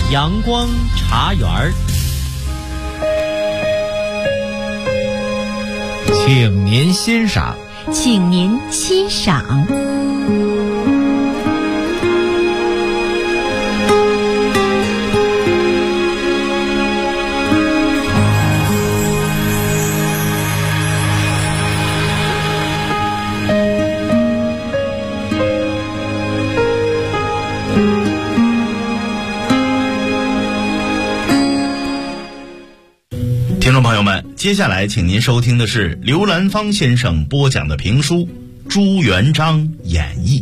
阳光茶园儿， 请您欣赏。 请您欣赏。 听众朋友们，接下来请您收听的是刘兰芳先生播讲的评书《朱元璋演义》。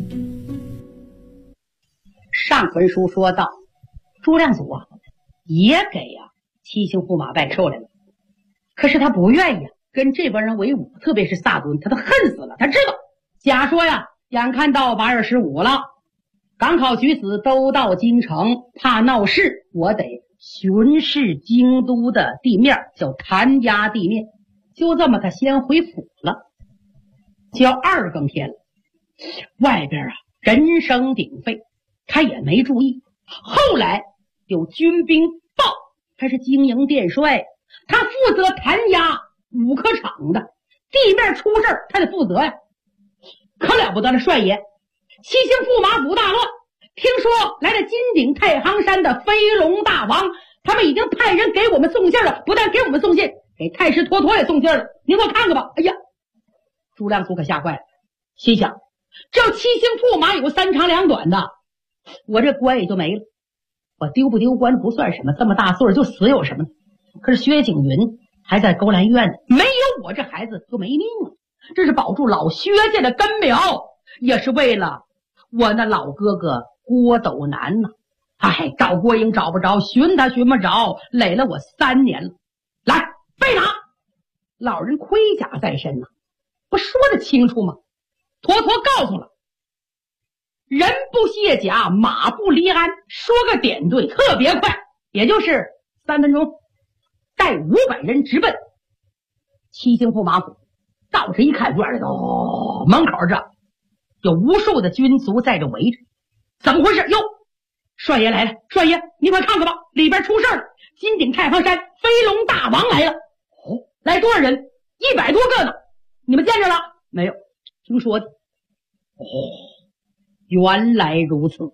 上回书说到，朱亮祖也给七星驸马拜寿来了，可是他不愿意跟这帮人为伍，特别是萨敦，他都恨死了。他知道假说眼看到8月15了，赶考举子都到京城，怕闹事，我得巡视京都的地面，叫弹压地面。就这么他先回府了。就要2更天了，外边人声鼎沸，他也没注意。后来有军兵报，他是经营殿帅，他负责弹压5科场的，地面出事儿他得负责呀。可了不得了，帅爷，七星驸马府大乱，听说来了金顶太行山的飞龙大王，他们已经派人给我们送信了，不但给我们送信，给太师妥妥也送信了。您给我看看吧。哎呀，朱亮祖可吓坏了，心想这要七星驸马有3长2短的，我这官也就没了。我丢不丢官不算什么，这么大岁数就死有什么呢？可是薛景云还在勾栏院呢，没有我这孩子就没命了。这是保住老薛家的根苗，也是为了我那老哥哥郭斗南呢。哎，找郭英找不着，寻他寻不着，累了我3年了。来，备拿！老人盔甲在身呢，不说得清楚吗？妥妥告诉了，人不卸甲，马不离鞍，说个点对，特别快，也就是3分钟，带500人直奔七星驸马府。到这一看，门口这有无数的军卒在这围着，怎么回事？哟，帅爷来了！帅爷，你快看看吧，里边出事了！金顶太行山飞龙大王来了！哦，来多少人？100多个呢！你们见着了没有？听说的。哦，原来如此。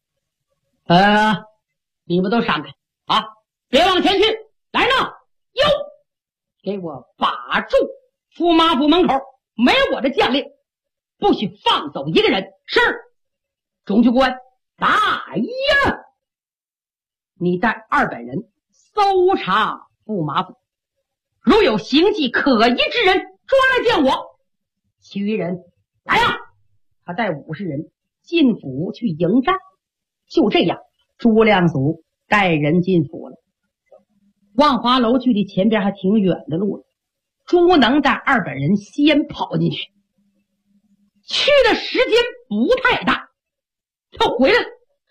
你们都闪开啊！别往前去！来呢！哟，给我把住！驸马府门口没有我的将令，不许放走一个人。是。中军官，大呀！你带200人搜查驸马府，如有行迹可疑之人，抓来见我。其余人来呀！他带50人进府去迎战。就这样，朱亮祖带人进府了。万华楼距离前边还挺远的路了，朱能带200人先跑进去，去的时间不太大，他回来了。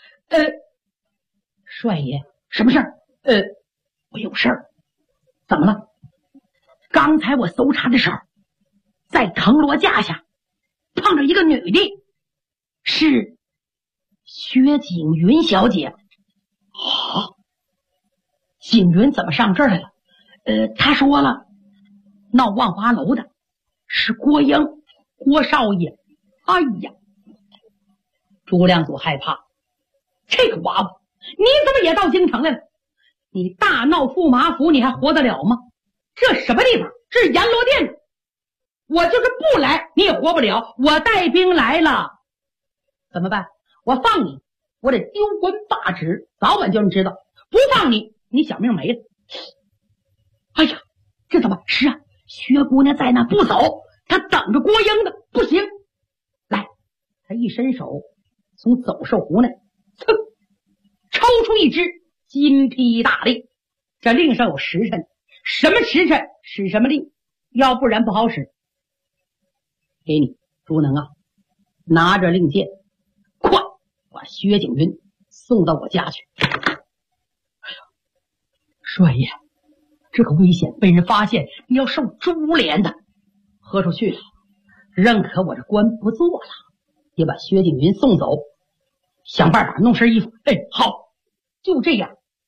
帅爷，什么事儿？我有事儿。怎么了？刚才我搜查的时候，在藤萝架下碰着一个女的，是薛景云小姐。景云怎么上这儿来了？他说了，闹万华楼的是郭英，郭少爷。哎呀，朱亮祖害怕，这个娃娃，你怎么也到京城来了？你大闹驸马府，你还活得了吗？这什么地方？这是阎罗殿。我就是不来，你也活不了。我带兵来了，怎么办？我放你，我得丢官罢职，早晚就能知道。不放你，你小命没了。哎呀，这怎么？是啊，薛姑娘在那不走，她等着郭英的，不行。来，他一伸手，从走兽壶那抽出一支金批大令，这令上有时辰，什么时辰使什么令，要不然不好使。给你，朱能拿着令箭，快把薛景云送到我家去。哎呀，帅爷，这个危险，被人发现你要受株连的。喝出去了，认可我这官不做了，也把薛景云送走，想办法弄身衣服。好，就这样，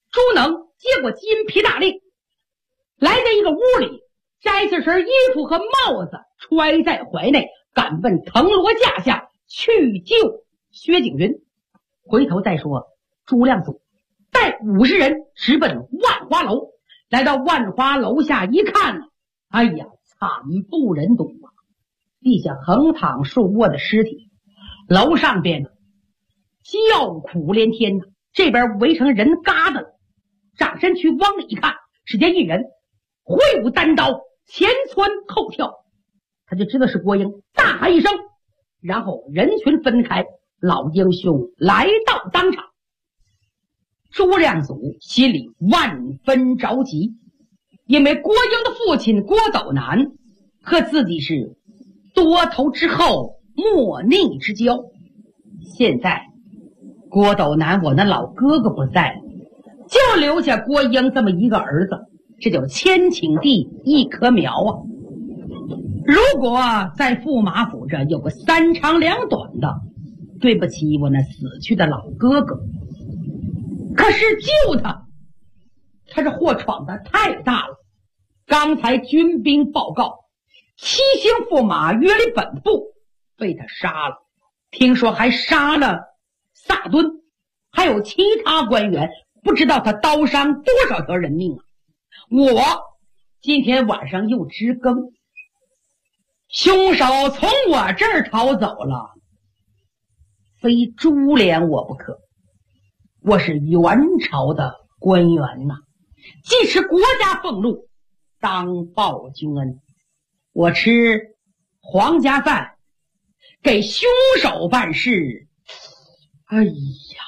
朱能接过金皮大令，来到一个屋里，摘下身衣服和帽子揣在怀内，赶奔藤萝架下去救薛景云。回头再说，朱亮祖带50人直奔万花楼。来到万花楼下一看，哎呀，惨不忍睹啊！地下横躺竖卧的尸体，楼上边叫苦连天呐，这边围成人疙瘩了。转身去往里一看，只见一人挥舞单刀，前窜后跳，他就知道是郭英，大喊一声，然后人群分开，老英雄来到当场。朱亮祖心里万分着急，因为郭英的父亲郭斗南和自己是多头之后莫逆之交。现在郭斗南我那老哥哥不在了，就留下郭英这么一个儿子，这叫千顷地一棵苗啊！如果在驸马府这有个三长两短的，对不起我那死去的老哥哥。可是救他这祸闯得太大了。刚才军兵报告，七星驸马约里本部被他杀了，听说还杀了萨敦，还有其他官员，不知道他刀伤多少条人命啊！我今天晚上又值更，凶手从我这儿逃走了，非株连我不可。我是元朝的官员呐，既持国家俸禄，当报君恩。我吃皇家饭，给凶手办事，哎呀，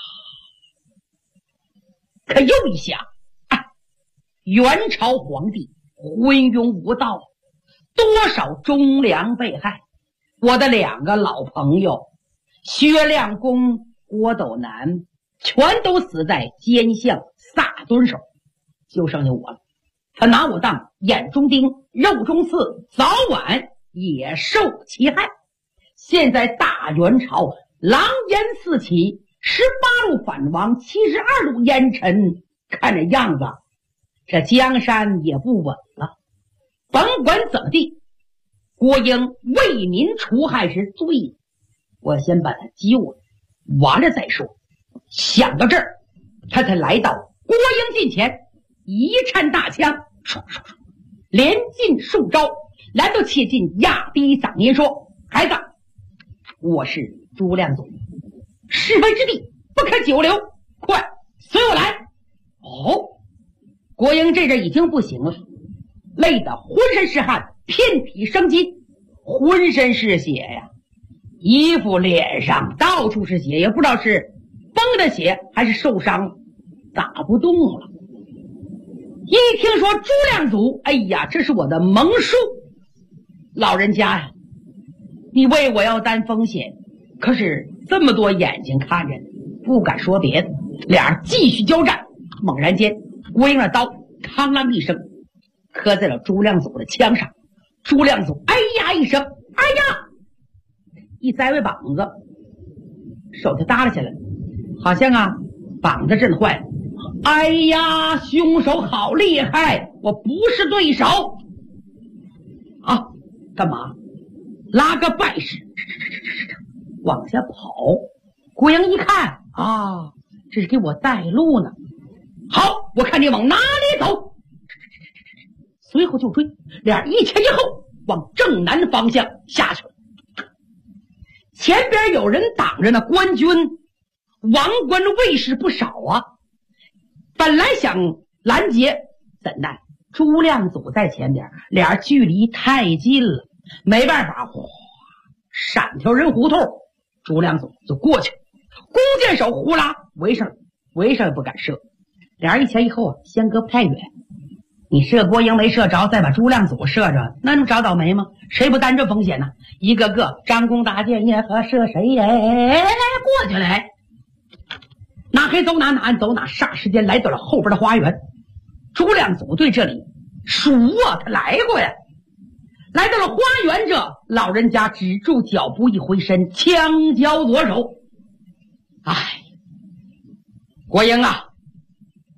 可又一想，元朝皇帝昏庸无道，多少忠良被害。我的2个老朋友薛亮公、郭斗南全都死在奸相萨敦手，就剩下我了。他拿我当眼中钉、肉中刺，早晚也受其害。现在大元朝狼烟四起，18路反王，72路烟尘，看这样子这江山也不稳了。甭管怎么地，郭英为民除害是罪了，我先把他救了，完了再说。想到这儿，他才来到郭英近前，一颤大枪，唰唰唰，连进数招，来到切近，压低嗓音说：“孩子，我是朱亮祖，是非之地不可久留，快随我来。”哦，郭英这阵已经不行了，累得浑身是汗，遍体生津，浑身是血呀，衣服脸上到处是血，也不知道是崩的血还是受伤打不动了。一听说朱亮祖，哎呀，这是我的盟叔，老人家呀，你为我要担风险，可是这么多眼睛看着，不敢说别的。俩人继续交战，猛然间郭英的刀嘡啷一声磕在了朱亮祖的枪上。朱亮祖哎呀一声，哎呀，一栽回膀子，手就耷拉下来，好像膀子震坏了。哎呀，凶手好厉害，我不是对手啊！干嘛？拉个败士往下跑。郭英一看啊，这是给我带路呢。好，我看你往哪里走。随后就追，俩人一前一后往正南的方向下去了。前边有人挡着呢，官军王官卫士不少啊。本来想拦截，怎奈朱亮祖在前边，俩人距离太近了，没办法，哗，闪条人胡同，朱亮祖就过去，弓箭手呼啦围上也不敢射。俩人一前一后相隔不太远，你射郭英没射着，再把朱亮祖射着，那能找倒霉吗？谁不担这风险呢？一个个张弓搭箭也和射谁耶，过去来，哪黑走哪，哪暗走哪，霎时间来到了后边的花园。朱亮祖对这里熟啊，他来过呀。来到了花园这，老人家止住脚步，一回身，枪交左手。哎，郭英啊，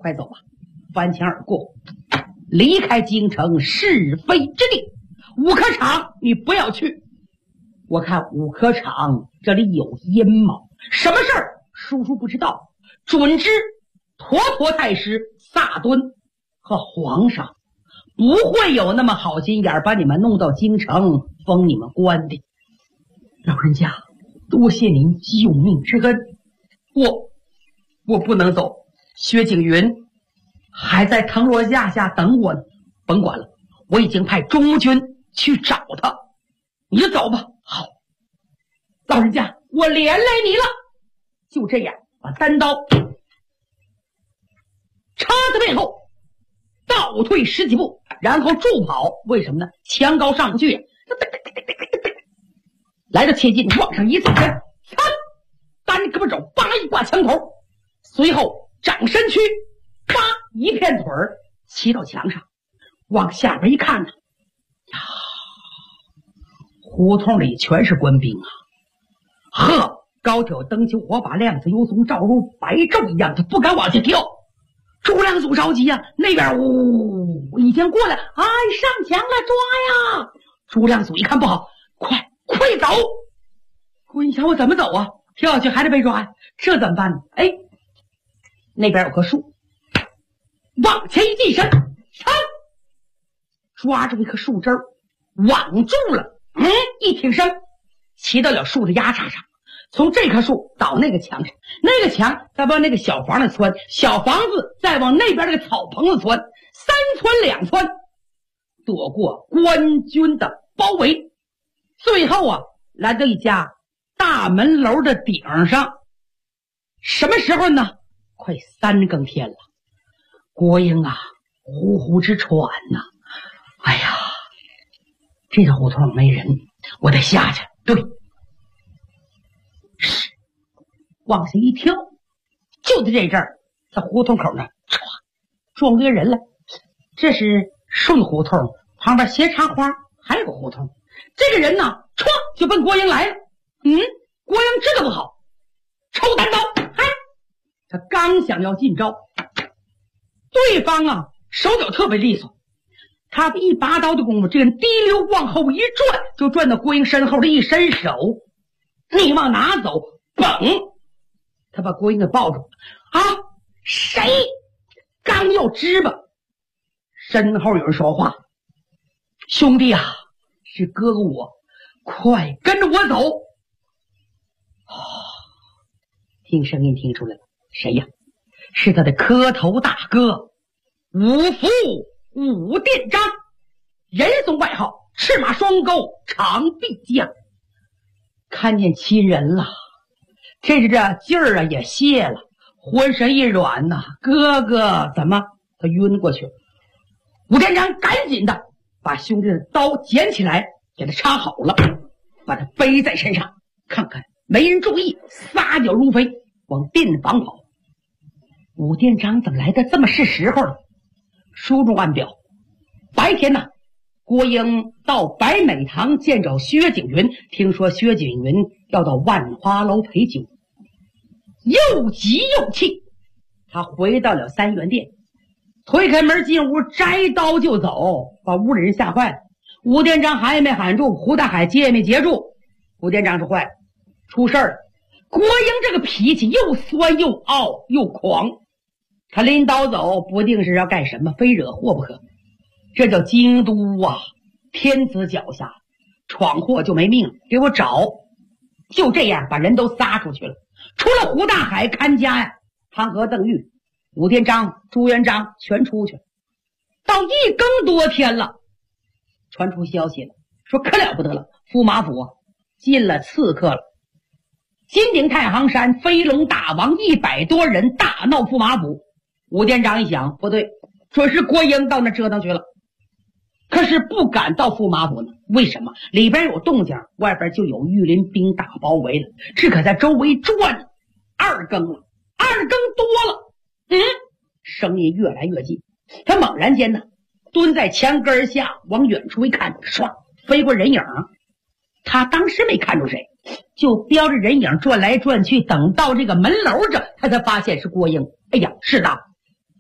快走吧，翻墙而过，离开京城是非之地。五科场你不要去，我看五科场这里有阴谋，什么事儿叔叔不知道，准知陀陀太师萨敦和皇上不会有那么好心眼把你们弄到京城封你们官的。老人家，多谢您救命之恩，我不能走，薛景云还在藤萝架下等我呢。甭管了，我已经派中军去找他，你就走吧。好，老人家，我连累你了。就这样，把单刀插在背后，倒退10几步，然后助跑。为什么呢？墙高上不去，来到切近，往上一纵身，单胳膊肘，叭一挂墙头，随后掌身躯，叭一片腿儿骑到墙上，往下边一看呢，呀，胡同里全是官兵啊！呵，高挑灯球火把亮，子油松照如白昼一样，他不敢往下跳。朱亮祖着急呀，那边已经过来，哎，上墙了，抓呀！朱亮祖一看不好，快走！我你想我怎么走啊？跳下去还得被抓呀，这怎么办呢？哎，那边有棵树，往前一近身，抓住一棵树枝儿，网住了，一挺身，骑到了树的丫叉上，从这棵树到那个墙上，那个墙再往那个小房子窜，小房子再往那边那个草棚子窜，3窜2窜，躲过官军的包围，最后啊，来到一家大门楼的顶上。什么时候呢？快3更天了。国英啊，呼呼直喘呐。哎呀，这个胡同没人，我得下去。对，是，往下一跳，就在这阵儿，在胡同口那唰撞约人了。这是顺胡同旁边斜插花还有个胡同，这个人呢唰就奔国英来了。国英知道不好，抽单刀，他刚想要进招，对方啊手脚特别利索，他一拔刀的功夫，这个人滴溜往后一转，就转到郭英身后的一伸手，你往哪走？嘣！他把郭英给抱住啊！谁？刚要支吧，身后有人说话：“兄弟啊，是哥哥我，快跟着我走！”听声音听出来了，谁呀？是他的磕头大哥五福武殿章，人送外号赤马双钩长臂将。看见亲人了，这劲儿啊也泄了，浑身一软呐，哥哥怎么他晕过去了。武殿章赶紧的把兄弟的刀捡起来，给他插好了，把他背在身上，看看没人注意，撒脚如飞往殿房跑。武殿章怎么来的这么是时候呢？书中暗表，白天呢，郭英到白美堂见着薛景云，听说薛景云要到万花楼陪酒，又急又气，他回到了三元殿，推开门进屋，摘刀就走，把屋里人吓坏了。武殿章还没喊住，胡大海接也没接住。武殿章说坏了，出事儿了。郭英这个脾气又酸又傲又狂，他拎刀走不定是要干什么，非惹祸不可。这叫京都啊，天子脚下，闯祸就没命了，给我找。就这样把人都撒出去了，除了胡大海看家呀，汤和邓玉、武殿章、朱元璋全出去了。到1更多天了，传出消息了，说可了不得了，驸马府进了刺客了。金顶太行山飞龙大王100多人大闹驸马府。武殿章一想，不对，准是郭英到那折腾去了。可是不敢到驸马府呢，为什么？里边有动静，外边就有御林兵大包围了，只可在周围转。2更了，2更多了，声音越来越近。他猛然间呢，蹲在墙根下，往远处一看，唰，飞过人影。他当时没看出谁，就标着人影转来转去，等到这个门楼这，他才发现是郭英。哎呀，是的，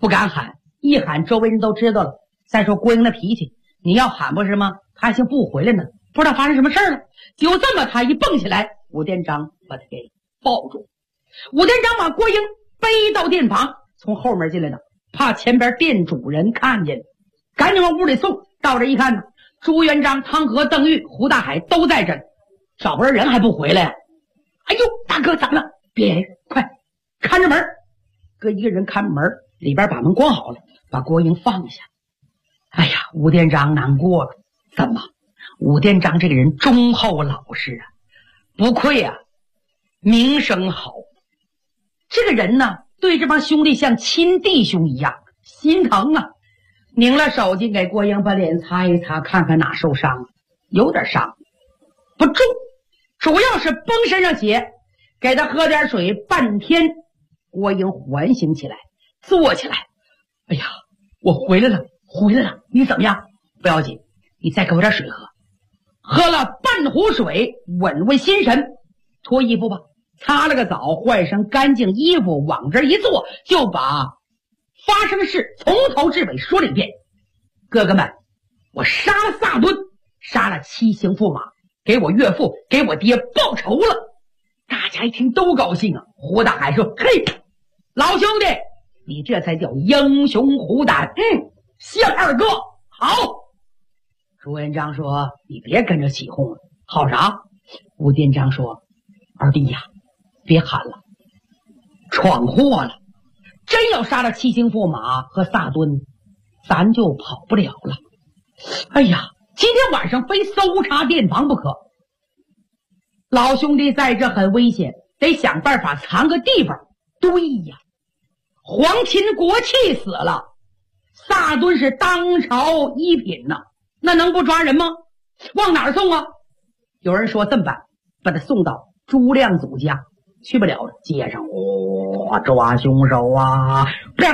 不敢喊，一喊周围人都知道了。再说郭英的脾气，你要喊不是吗？他还行不回来呢，不知道发生什么事了。就这么他一蹦起来，武殿章把他给抱住。武殿章把郭英背到店旁，从后面进来的，怕前边店主人看见，赶紧往屋里送。到这一看呢，朱元璋、汤和、邓玉、胡大海都在这儿，少不着人还不回来呀？哎呦，大哥怎么了？别，快看着门。哥一个人看门，里边把门关好了，把郭英放下。哎呀，武殿章难过了。怎么？武殿章这个人忠厚老实啊，不愧啊，名声好。这个人呢，对这帮兄弟像亲弟兄一样，心疼啊。拧了手巾给郭英把脸擦一擦，看看哪受伤，有点伤，不重，主要是崩身上血。给他喝点水，半天郭英缓醒起来，坐起来。哎呀，我回来了，你怎么样？不要紧，你再给我点水喝。喝了半壶水，稳稳心神，脱衣服吧，擦了个澡，换上干净衣服，往这一坐，就把发生的事从头至尾说了一遍。哥哥们，我杀了萨敦，杀了七星驸马，给我岳父给我爹报仇了。大家一听都高兴啊。胡大海说：“嘿，老兄弟，你这才叫英雄虎胆，像二哥好。”朱元璋说：“你别跟着起哄了，好啥？”武殿章说：“二弟呀，别喊了，闯祸了。真要杀了七星驸马和萨敦，咱就跑不了了。哎呀，今天晚上非搜查店房不可。老兄弟在这很危险，得想办法藏个地方。对呀，皇亲国戚死了，萨敦是当朝一品呐，那能不抓人吗？往哪儿送啊？有人说这么办，把他送到朱亮祖家。去不了了，街上抓凶手啊，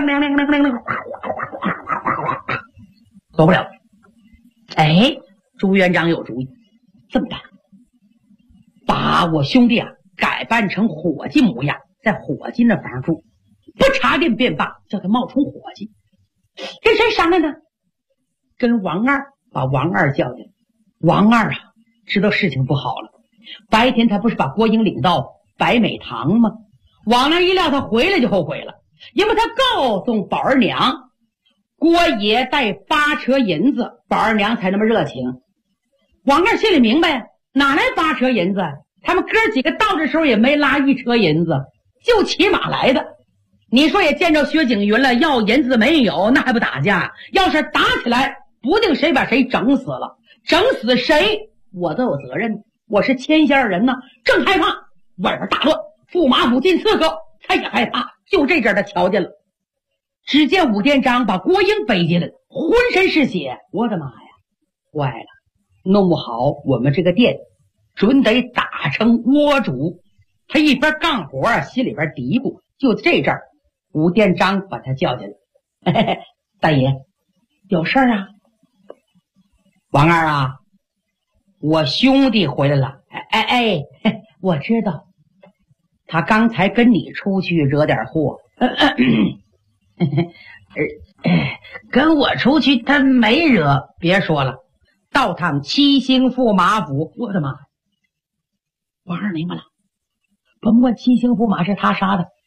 走不了。哎，朱元璋有主意，这么办，把我兄弟啊改扮成伙计模样，在伙计那房住，不查店便罢，叫他冒充伙计。跟谁商量呢？跟王二，把王二叫进来。王二啊，知道事情不好了。白天他不是把郭英领到白美堂吗？往那一撂，他回来就后悔了，因为他告诉宝儿娘，郭爷带8车银子，宝儿娘才那么热情。王二心里明白，哪来8车银子？他们哥几个到这时候也没拉1车银子，就骑马来的。你说也见着薛景云了，要银子没有，那还不打架？要是打起来，不定谁把谁整死了，整死谁我都有责任。我是牵线人呢，正害怕外边大乱，驸马府进刺客，他也害怕。就这阵他瞧见了，只见武殿章把郭英背进来了，浑身是血。我的妈呀，坏了，弄不好我们这个店准得打成窝主。他一边干活心里边嘀咕。就这阵武殿章把他叫进来，嘿嘿，大爷有事啊？王二啊，我兄弟回来了。我知道，他刚才跟你出去惹点祸。跟我出去他没惹，别说了，到趟七星驸马府。我的妈呀！王二明白了，甭管七星驸马是他杀的。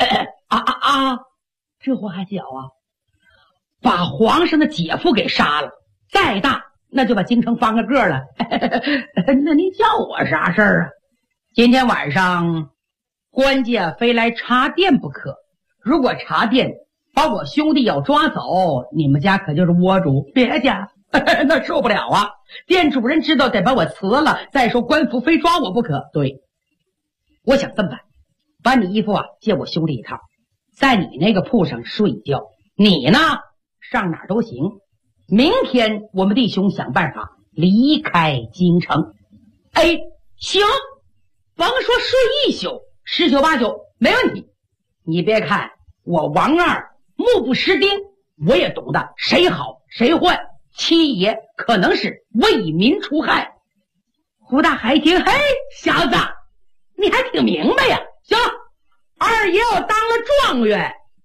这货还小啊，把皇上的姐夫给杀了，再大那就把京城翻个个了。那你叫我啥事儿啊？今天晚上官家非来查店不可，如果查店把我兄弟要抓走，你们家可就是窝主。别家那受不了啊，店主人知道得把我辞了，再说官府非抓我不可。对，我想这么办，把你衣服啊借我兄弟一套，在你那个铺上睡一觉，你呢上哪儿都行。明天我们弟兄想办法离开京城。行，甭说睡一宿，10宿8宿没问题。你别看我王二目不识丁，我也懂得谁好谁坏，七爷可能是为民除害。胡大海听，嘿，小子你还挺明白呀。行了，二爷要当了状元，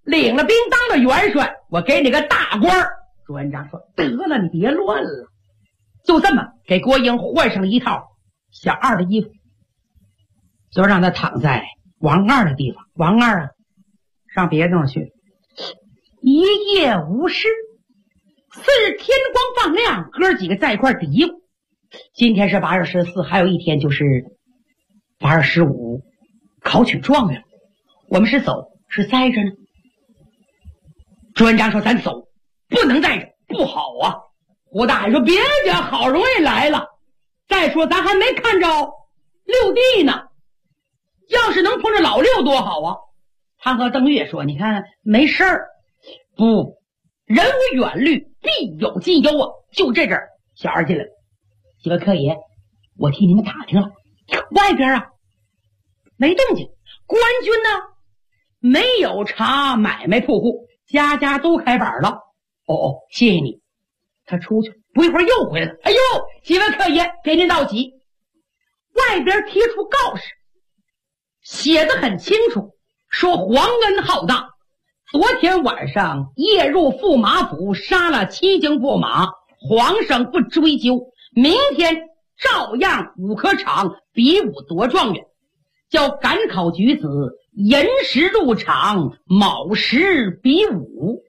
领了兵当了元帅，我给你个大官儿。朱元璋说得了，你别乱了。就这么给郭英换上了一套小二的衣服，就让他躺在王二的地方。王二啊，上别的地方去，一夜无事。次日天光放亮，哥几个在一块嘀咕，今天是8月14，还有一天就是8月15，考取状元。我们是走是栽着呢？朱元璋说咱走，不能带着，不好啊。胡大海说别介，好容易来了，再说咱还没看着六弟呢，要是能碰着老六多好啊。汤和邓岳说你看没事儿，不，人无远虑必有近忧啊。就这阵儿小二进来了，几位客爷，我替你们打听了，外边啊没动静，官军呢没有查买卖铺户，家家都开板了。哦，谢谢你。他出去不一会儿又回来了，哎呦，几位客爷给您道喜，外边贴出告示，写得很清楚，说皇恩浩大，昨天晚上夜入驸马府，杀了7京驸马，皇上不追究，明天照样武科场比武夺状元，叫赶考举子寅时入场，卯时比武。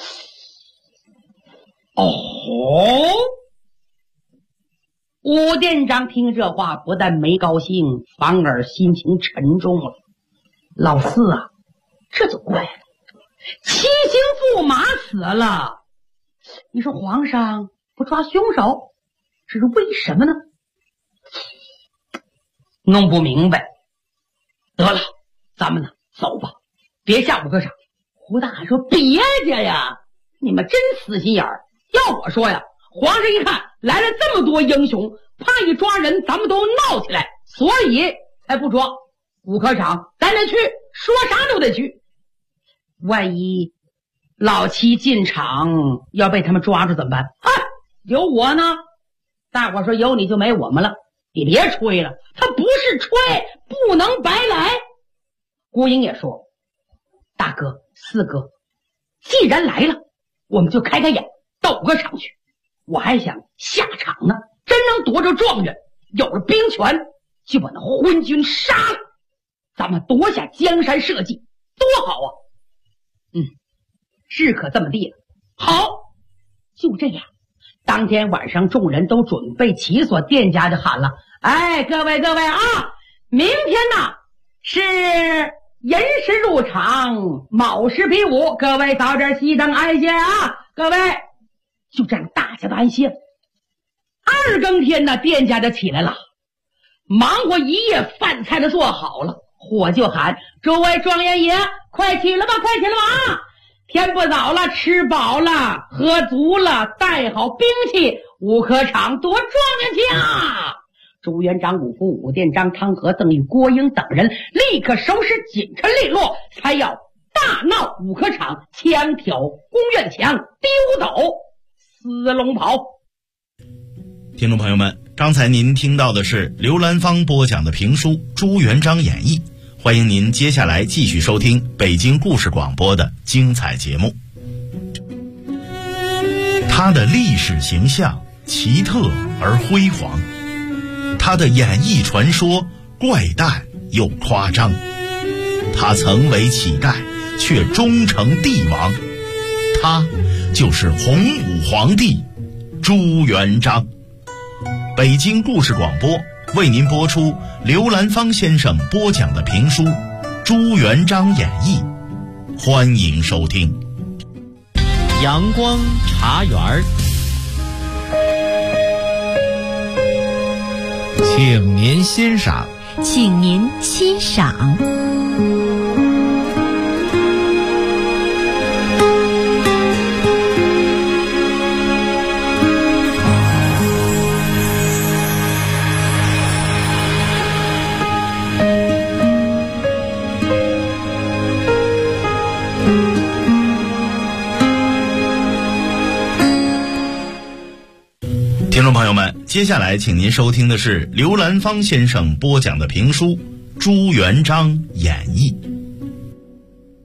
武殿长听这话不但没高兴，反而心情沉重了。老四啊，这就怪了，7京驸马死了，你说皇上不抓凶手，这是为什么呢？弄不明白。得了，咱们呢走吧，别下武科场。胡大海说别介呀，你们真死心眼儿。要我说呀，皇上一看来了这么多英雄，怕一抓人咱们都闹起来，所以才不抓。武科场咱得去，说啥都得去。万一老七进场要被他们抓住怎么办？有我呢。大伙说有你就没我们了，你别吹了，他不是吹，不能白来。郭英也说大哥四哥，既然来了，我们就开开眼到武科场去。我还想下场呢，真能夺着状元，有了兵权就把那昏君杀了，咱们夺下江山社稷，多好啊。是可这么地了。好，就这样。当天晚上众人都准备齐，所店家就喊了，哎，各位啊，明天呢是寅时入场，卯时比武，各位早点熄灯安歇啊。各位就这样大家都安歇。2更天呢，店家就起来了，忙活一夜，饭菜都做好了，伙计喊诸位庄园爷，快起来吧啊，天不早了，吃饱了喝足了，带好兵器，武科场夺状元去啊。朱元璋、武福、武殿章、汤和、邓禹、郭英等人立刻收拾紧陈利落，才要大闹武科场，枪挑宫院墙，丢斗撕龙袍。 听众朋友们，刚才您听到的是刘兰芳播讲的评书《朱元璋演义》，欢迎您接下来继续收听北京故事广播的精彩节目。他的历史形象奇特而辉煌，他的演艺传说怪诞又夸张，他曾为乞丐却终成帝王，他就是洪武皇帝朱元璋。北京故事广播为您播出刘兰芳先生播讲的评书《朱元璋演义》，欢迎收听。 阳光茶园， 请您欣赏。 请您欣赏。 听众朋友们，接下来请您收听的是刘兰芳先生播讲的评书《朱元璋演义》。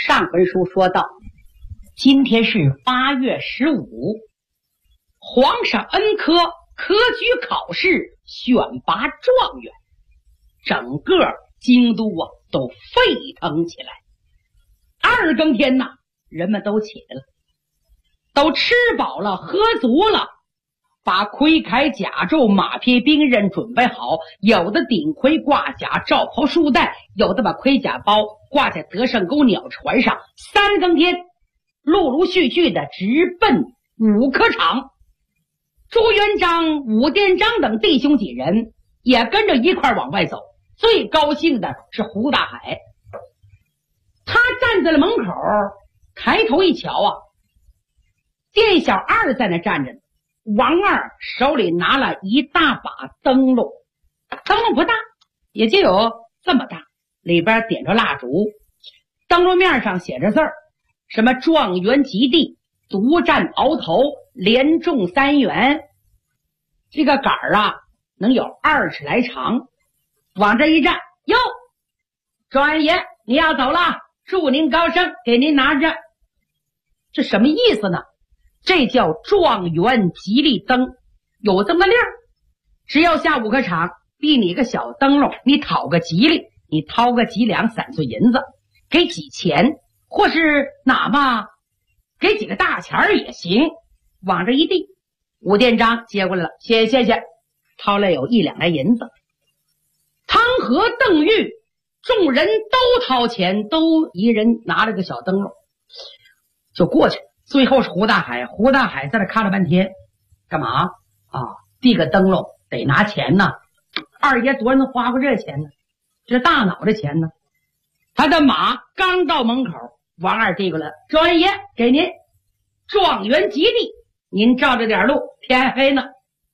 上回书说到，今天是8月15，皇上恩科科举考试选拔状元，整个京都啊都沸腾起来。2更天呐，人们都起来了，都吃饱了喝足了，把盔铠甲胄马匹兵刃准备好，有的顶盔挂甲罩袍束带，有的把盔甲包挂在德胜沟鸟船上。3更天陆陆续续的直奔武科场。朱元璋、武殿章等弟兄几人也跟着一块往外走。最高兴的是胡大海，他站在了门口，抬头一瞧啊，店小二在那站着呢，王二手里拿了一大把灯笼，灯笼不大，也就有这么大，里边点着蜡烛，灯笼面上写着字儿，什么状元及第，独占鳌头，连中3元。这个杆儿啊能有2尺来长，往这一站，哟，状元爷你要走了，祝您高升，给您拿着。这什么意思呢？这叫状元吉利灯，有这么个令儿，只要下武科场逼你个小灯笼，你讨个吉利，你掏个几两散碎银子，给几钱，或是哪怕给几个大钱儿也行，往这一递，武殿章接过来了，谢谢，掏来有1两来银子。汤和邓玉众人都掏钱，都一人拿了个小灯笼就过去了。最后是胡大海在那看了半天，干嘛啊？递个灯笼得拿钱呢，二爷多少能花过这钱呢？这大脑的钱呢？他的马刚到门口，王二递过来，状元爷给您，状元及第，您照着点路，天黑呢。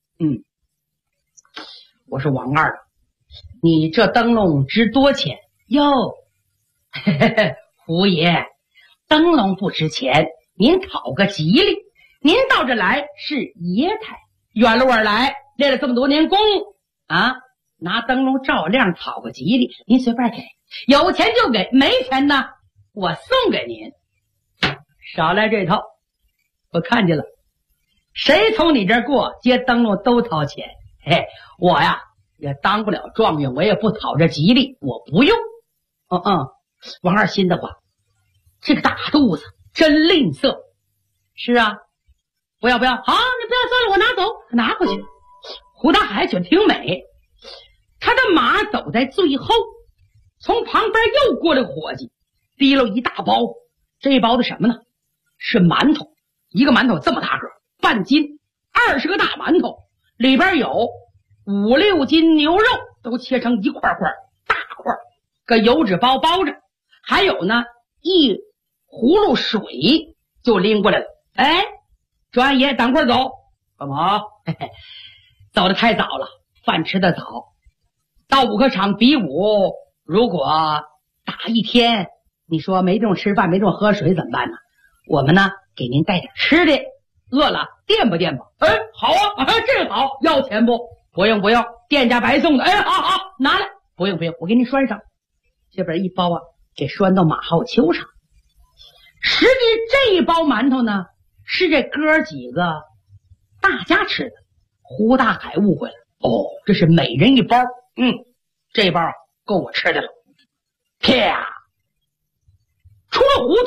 我说王二，你这灯笼值多钱哟？胡爷，灯笼不值钱，您讨个吉利，您到这来是爷台，远路而来，练了这么多年功啊，拿灯笼照亮讨个吉利，您随便给，有钱就给，没钱呢我送给您。少来这套，我看见了，谁从你这儿过接灯笼都掏钱。我呀也当不了状元，我也不讨这吉利，我不用。王二心的话，这个大肚子真吝啬。是啊，不要，好，你不要算了，我拿走，拿回去。胡大海觉得挺美，他的马走在最后，从旁边又过来个伙计，提了一大包，这一包的什么呢？是馒头，一个馒头这么大个，半斤，20个大馒头，里边有5、6斤牛肉，都切成一块块大块，个油纸包包着，还有呢一葫芦水就拎过来了。状元爷等会儿走，干嘛？走得太早了，饭吃得早，到武科场比武，如果打一天，你说没地方吃饭，没地方喝水怎么办呢？我们呢给您带点吃的，饿了垫吧。好啊，这好，要钱不？不用，店家白送的。好，拿来。不用，我给你拴上。这边一包啊，给拴到马号丘上。实际这一包馒头呢，是这哥几个大家吃的。胡大海误会了，这是每人一包。这一包够我吃的了。啪，出了胡同